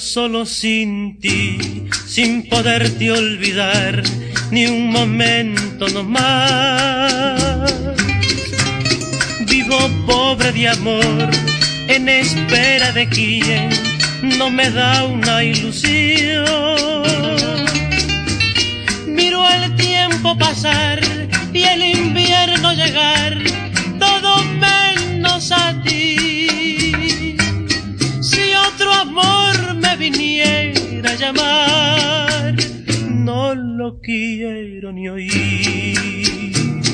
solo sin ti, sin poderte olvidar ni un momento no más. Vivo pobre de amor, en espera de quien no me da una ilusión. Miro el tiempo pasar y el invierno llegar, todo menos a ti. Si otro amor me viniera a llamar, no lo quiero ni oír.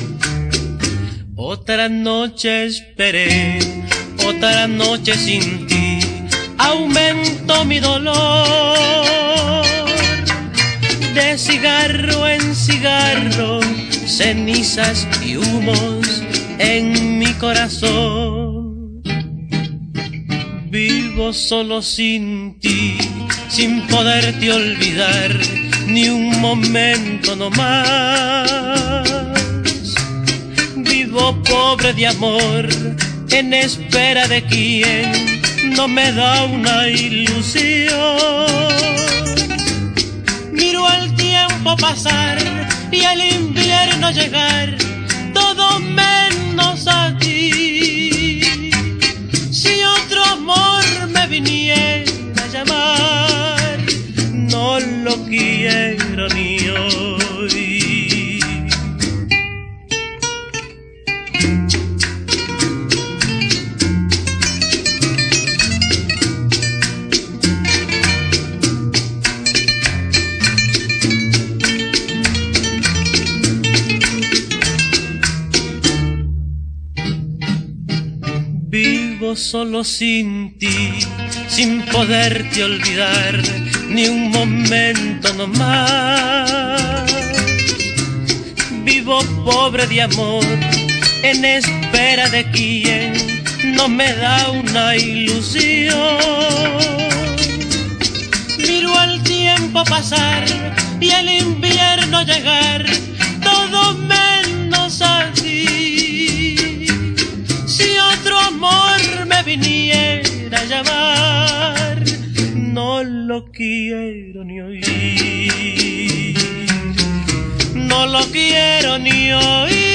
Otra noche esperé, otra noche sin ti, aumento mi dolor. De cigarro en cigarro, cenizas y humos en mi corazón. Vivo solo sin ti, sin poderte olvidar ni un momento no más. Vivo pobre de amor, en espera de quien no me da una ilusión. Miro el tiempo pasar y el invierno llegar, todo menos a ti. Si otro amor me viniera a llamar, no lo quiero ni hoy. Vivo solo sin ti, sin poderte olvidar ni un momento no más. Vivo pobre de amor, en espera de quien no me da una ilusión. Miro el tiempo pasar y el invierno llegar, todo menos a ti. Si otro amor me viniera a llamar, no lo quiero ni oír. No lo quiero ni oír.